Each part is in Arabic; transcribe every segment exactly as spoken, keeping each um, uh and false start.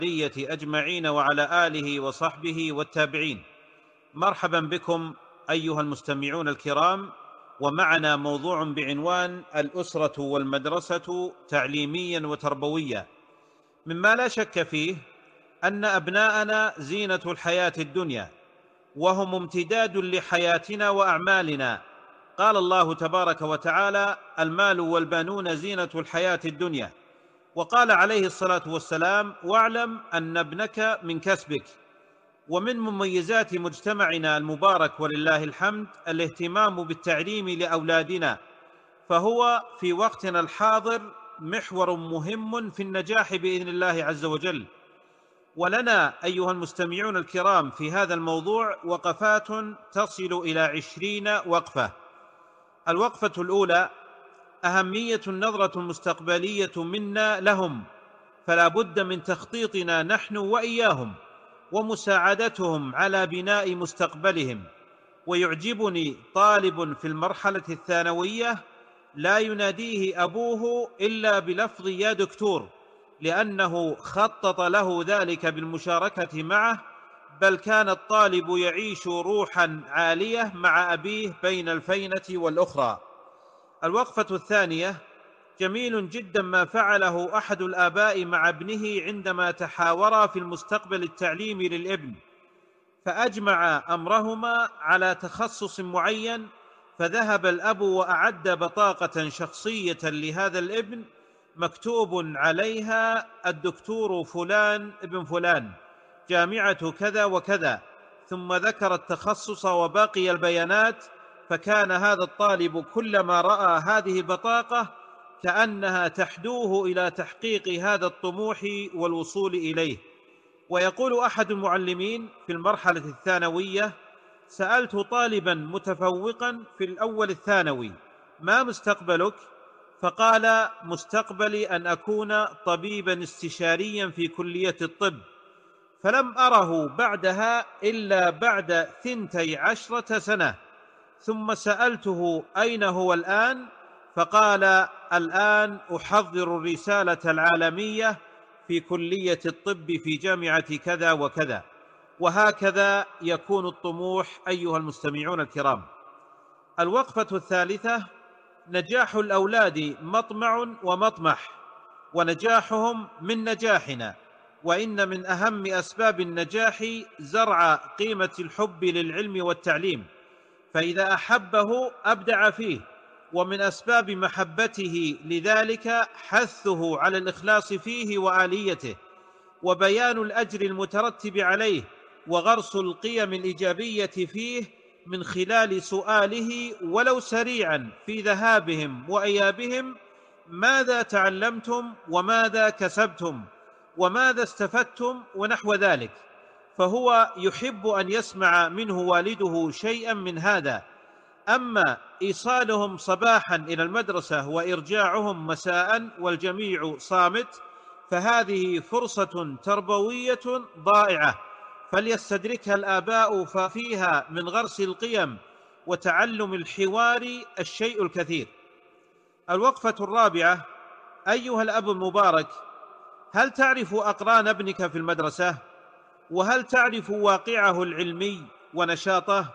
أجمعين وعلى آله وصحبه والتابعين. مرحبا بكم أيها المستمعون الكرام، ومعنا موضوع بعنوان الأسرة والمدرسة تعليميا وتربويا. مما لا شك فيه أن أبناءنا زينة الحياة الدنيا، وهم امتداد لحياتنا وأعمالنا. قال الله تبارك وتعالى: المال والبنون زينة الحياة الدنيا. وقال عليه الصلاة والسلام: واعلم أن ابنك من كسبك. ومن مميزات مجتمعنا المبارك ولله الحمد الاهتمام بالتعليم لأولادنا، فهو في وقتنا الحاضر محور مهم في النجاح بإذن الله عز وجل. ولنا أيها المستمعون الكرام في هذا الموضوع وقفات تصل إلى عشرين وقفة. الوقفة الأولى: أهمية النظرة المستقبلية منا لهم، فلا بد من تخطيطنا نحن وإياهم ومساعدتهم على بناء مستقبلهم. ويعجبني طالب في المرحلة الثانوية لا يناديه أبوه إلا بلفظ يا دكتور، لأنه خطط له ذلك بالمشاركة معه، بل كان الطالب يعيش روحا عالية مع أبيه بين الفينة والأخرى. الوقفة الثانية: جميل جدا ما فعله أحد الآباء مع ابنه عندما تحاورا في المستقبل التعليمي للابن، فأجمع أمرهما على تخصص معين، فذهب الأب وأعد بطاقة شخصية لهذا الابن مكتوب عليها الدكتور فلان ابن فلان جامعة كذا وكذا، ثم ذكر التخصص وباقي البيانات. فكان هذا الطالب كلما رأى هذه البطاقة كأنها تحدوه إلى تحقيق هذا الطموح والوصول إليه. ويقول أحد المعلمين في المرحلة الثانوية: سألت طالبا متفوقا في الأول الثانوي: ما مستقبلك؟ فقال: مستقبلي أن أكون طبيبا استشاريا في كلية الطب. فلم أره بعدها إلا بعد ثنتي عشرة سنة، ثم سألته: أين هو الآن؟ فقال: الآن أحضر الرسالة العالمية في كلية الطب في جامعة كذا وكذا. وهكذا يكون الطموح أيها المستمعون الكرام. الوقفة الثالثة: نجاح الأولاد مطمع ومطمح، ونجاحهم من نجاحنا، وإن من أهم أسباب النجاح زرع قيمة الحب للعلم والتعليم، فإذا أحبه أبدع فيه، ومن أسباب محبته لذلك حثه على الإخلاص فيه وآليته، وبيان الأجر المترتب عليه، وغرس القيم الإيجابية فيه من خلال سؤاله ولو سريعا في ذهابهم وإيابهم: ماذا تعلمتم وماذا كسبتم وماذا استفدتم ونحو ذلك. فهو يحب أن يسمع منه والده شيئا من هذا. أما إيصالهم صباحا إلى المدرسة وإرجاعهم مساء والجميع صامت، فهذه فرصة تربوية ضائعة فليستدركها الآباء، ففيها من غرس القيم وتعلم الحوار الشيء الكثير. الوقفة الرابعة: أيها الأب المبارك، هل تعرف أقران ابنك في المدرسة؟ وهل تعرف واقعه العلمي ونشاطه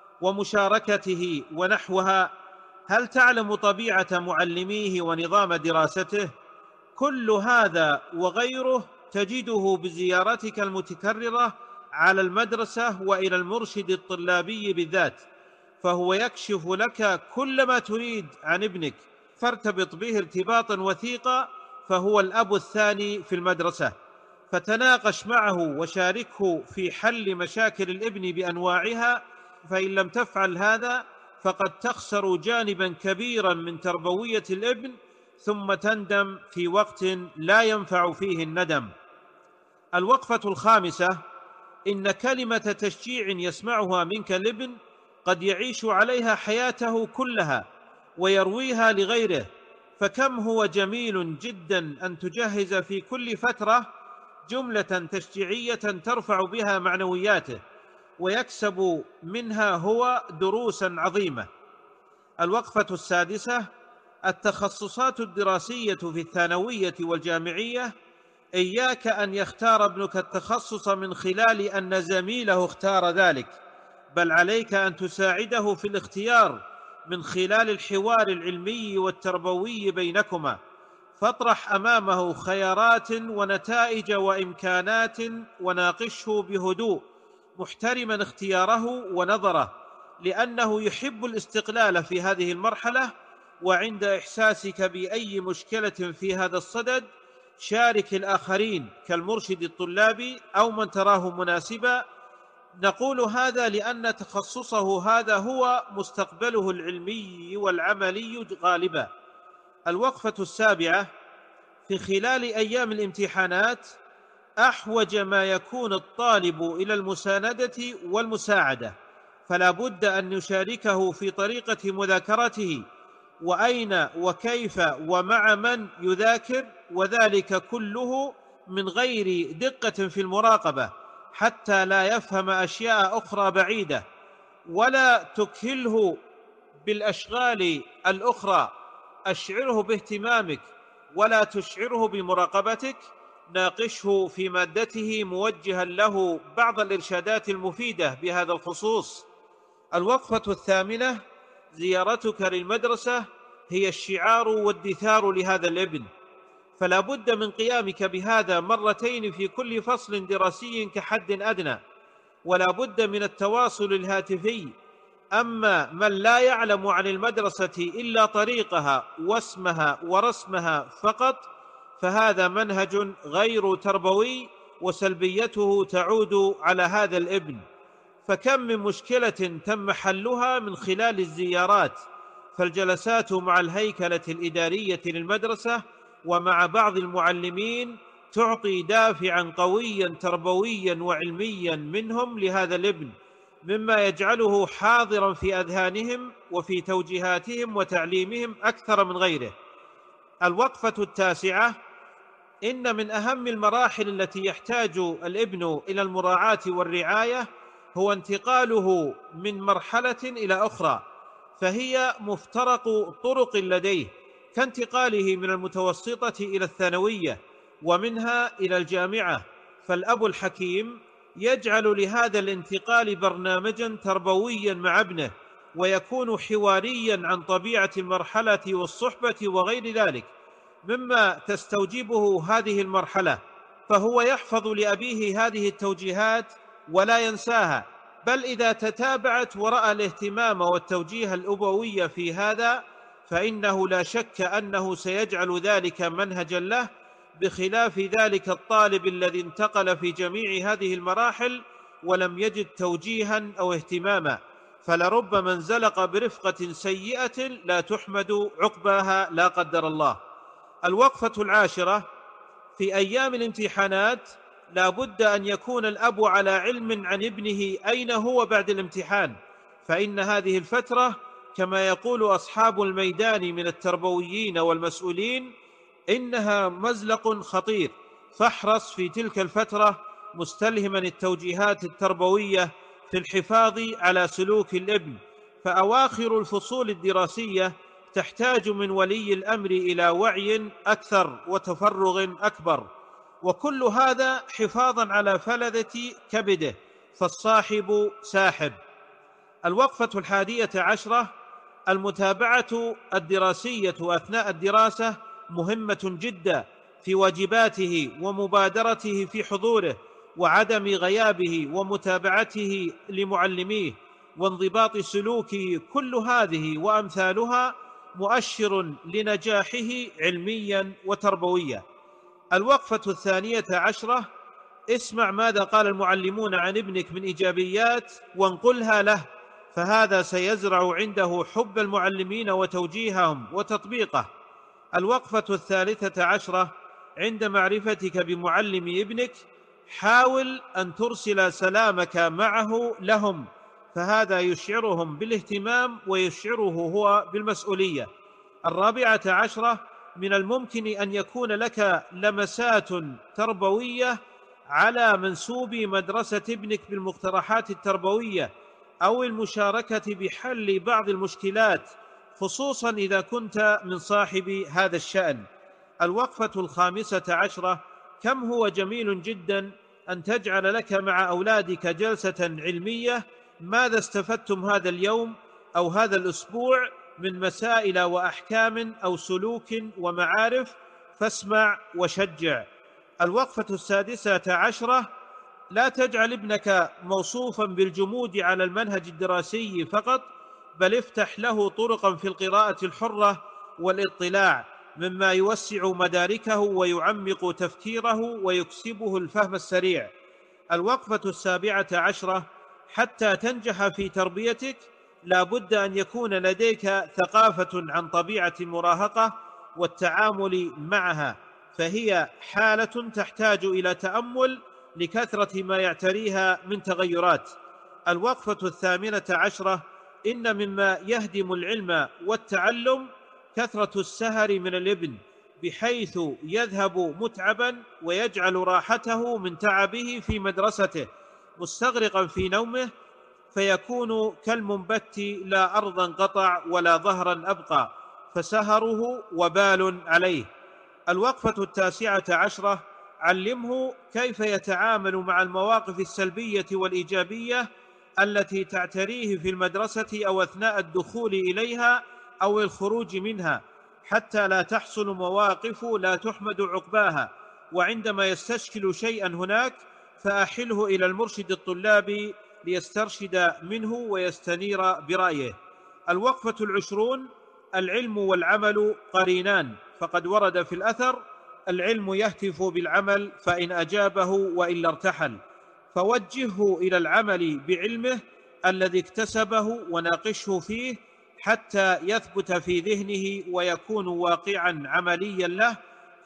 ومشاركته ونحوها؟ هل تعلم طبيعة معلميه ونظام دراسته؟ كل هذا وغيره تجده بزيارتك المتكررة على المدرسة وإلى المرشد الطلابي بالذات، فهو يكشف لك كل ما تريد عن ابنك، فارتبط به ارتباطا وثيقا، فهو الأب الثاني في المدرسة. فتناقش معه وشاركه في حل مشاكل الابن بأنواعها، فإن لم تفعل هذا فقد تخسر جانبا كبيرا من تربوية الابن، ثم تندم في وقت لا ينفع فيه الندم. الوقفة الخامسة: إن كلمة تشجيع يسمعها منك الابن قد يعيش عليها حياته كلها ويرويها لغيره، فكم هو جميل جدا أن تجهز في كل فترة جملة تشجيعية ترفع بها معنوياته، ويكسب منها هو دروسا عظيمة. الوقفة السادسة: التخصصات الدراسية في الثانوية والجامعية إياك أن يختار ابنك التخصص من خلال أن زميله اختار ذلك، بل عليك أن تساعده في الاختيار من خلال الحوار العلمي والتربوي بينكما، فاطرح أمامه خيارات ونتائج وإمكانات وناقشه بهدوء محترما اختياره ونظره، لأنه يحب الاستقلال في هذه المرحلة. وعند إحساسك بأي مشكلة في هذا الصدد شارك الآخرين كالمرشد الطلابي أو من تراه مناسبا. نقول هذا لأن تخصصه هذا هو مستقبله العلمي والعملي غالبا. الوقفة السابعة: في خلال أيام الامتحانات أحوج ما يكون الطالب إلى المساندة والمساعدة، فلا بد أن نشاركه في طريقة مذاكرته، وأين وكيف ومع من يذاكر، وذلك كله من غير دقة في المراقبة حتى لا يفهم أشياء أخرى بعيدة، ولا تكهله بالأشغال الأخرى. أشعره باهتمامك ولا تشعره بمراقبتك. ناقشه في مادته موجها له بعض الإرشادات المفيدة بهذا الخصوص. الوقفة الثامنة: زيارتك للمدرسة هي الشعار والدثار لهذا الابن، فلا بد من قيامك بهذا مرتين في كل فصل دراسي كحد أدنى، ولا بد من التواصل الهاتفي. أما من لا يعلم عن المدرسة إلا طريقها واسمها ورسمها فقط، فهذا منهج غير تربوي، وسلبيته تعود على هذا الابن. فكم من مشكلة تم حلها من خلال الزيارات، فالجلسات مع الهيكلة الإدارية للمدرسة ومع بعض المعلمين تعطي دافعا قويا تربويا وعلميا منهم لهذا الابن، مما يجعله حاضرا في أذهانهم وفي توجيهاتهم وتعليمهم أكثر من غيره. الوقفة التاسعة: إن من أهم المراحل التي يحتاج الابن إلى المراعاة والرعاية هو انتقاله من مرحلة إلى أخرى، فهي مفترق طرق لديه، كانتقاله من المتوسطة إلى الثانوية ومنها إلى الجامعة. فالأب الحكيم يجعل لهذا الانتقال برنامجا تربويا مع ابنه، ويكون حواريا عن طبيعة المرحلة والصحبة وغير ذلك مما تستوجبه هذه المرحلة، فهو يحفظ لأبيه هذه التوجيهات ولا ينساها، بل إذا تتابعت ورأى الاهتمام والتوجيه الأبوي في هذا فإنه لا شك أنه سيجعل ذلك منهجا له، بخلاف ذلك الطالب الذي انتقل في جميع هذه المراحل ولم يجد توجيها أو اهتماما، فلربما انزلق برفقة سيئة لا تحمد عقباها لا قدر الله. الوقفة العاشرة: في أيام الامتحانات لا بد أن يكون الأب على علم عن ابنه أين هو بعد الامتحان، فإن هذه الفترة كما يقول أصحاب الميدان من التربويين والمسؤولين إنها مزلق خطير، فاحرص في تلك الفترة مستلهما التوجيهات التربوية في الحفاظ على سلوك الابن، فأواخر الفصول الدراسية تحتاج من ولي الأمر إلى وعي أكثر وتفرغ أكبر، وكل هذا حفاظا على فلذة كبده، فالصاحب ساحب. الوقفة الحادية عشرة: المتابعة الدراسية أثناء الدراسة مهمة جدا في واجباته ومبادرته في حضوره وعدم غيابه ومتابعته لمعلميه وانضباط سلوكه، كل هذه وأمثالها مؤشر لنجاحه علميا وتربويا. الوقفة الثانية عشرة: اسمع ماذا قال المعلمون عن ابنك من إيجابيات وانقلها له، فهذا سيزرع عنده حب المعلمين وتوجيههم وتطبيقه. الوقفة الثالثة عشرة: عند معرفتك بمعلم ابنك حاول أن ترسل سلامك معه لهم، فهذا يشعرهم بالاهتمام ويشعره هو بالمسؤولية. الرابعة عشرة: من الممكن أن يكون لك لمسات تربوية على منسوب مدرسة ابنك بالمقترحات التربوية أو المشاركة بحل بعض المشكلات، خصوصا إذا كنت من صاحب هذا الشأن. الوقفة الخامسة عشرة: كم هو جميل جدا أن تجعل لك مع أولادك جلسة علمية: ماذا استفدتم هذا اليوم أو هذا الأسبوع من مسائل وأحكام أو سلوك ومعارف، فاسمع وشجع. الوقفة السادسة عشرة: لا تجعل ابنك موصوفا بالجمود على المنهج الدراسي فقط، بل افتح له طرقا في القراءة الحرة والاطلاع، مما يوسع مداركه ويعمق تفكيره ويكسبه الفهم السريع. الوقفة السابعة عشرة: حتى تنجح في تربيتك لا بد أن يكون لديك ثقافة عن طبيعة المراهقة والتعامل معها، فهي حالة تحتاج إلى تأمل لكثرة ما يعتريها من تغيرات. الوقفة الثامنة عشرة: إن مما يهدم العلم والتعلم كثرة السهر من الابن، بحيث يذهب متعبا ويجعل راحته من تعبه في مدرسته مستغرقا في نومه، فيكون كالمنبت لا أرضا قطع ولا ظهرا أبقى، فسهره وبال عليه. الوقفة التاسعة عشرة: علمه كيف يتعامل مع المواقف السلبية والإيجابية التي تعتريه في المدرسة أو أثناء الدخول إليها أو الخروج منها، حتى لا تحصل مواقف لا تحمد عقباها. وعندما يستشكل شيئا هناك فأحله إلى المرشد الطلابي ليسترشد منه ويستنير برأيه. الوقفة العشرون: العلم والعمل قرينان، فقد ورد في الأثر: العلم يهتف بالعمل فإن أجابه وإلا ارتحل، فوجهه إلى العمل بعلمه الذي اكتسبه وناقشه فيه حتى يثبت في ذهنه ويكون واقعا عمليا له،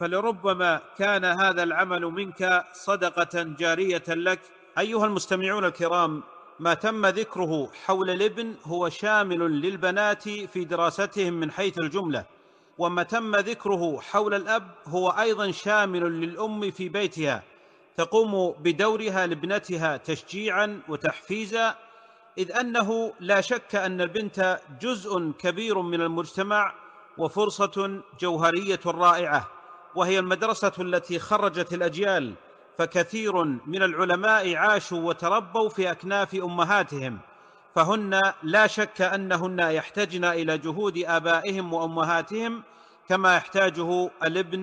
فلربما كان هذا العمل منك صدقة جارية لك. أيها المستمعون الكرام، ما تم ذكره حول الابن هو شامل للبنات في دراستهم من حيث الجملة، وما تم ذكره حول الأب هو أيضا شامل للأم في بيتها، تقوم بدورها لابنتها تشجيعا وتحفيزا، إذ أنه لا شك أن البنت جزء كبير من المجتمع وفرصة جوهرية رائعة، وهي المدرسة التي خرجت الأجيال، فكثير من العلماء عاشوا وتربوا في أكناف أمهاتهم، فهن لا شك أنهن يحتاجن إلى جهود آبائهم وأمهاتهم كما يحتاجه الابن،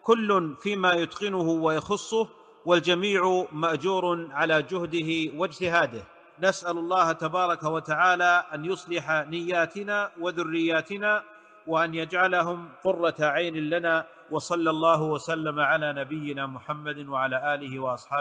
كل فيما يتقنه ويخصه، والجميع مأجور على جهده واجتهاده. نسأل الله تبارك وتعالى أن يصلح نياتنا وذرياتنا وأن يجعلهم قرة عين لنا، وصلى الله وسلم على نبينا محمد وعلى آله وأصحابه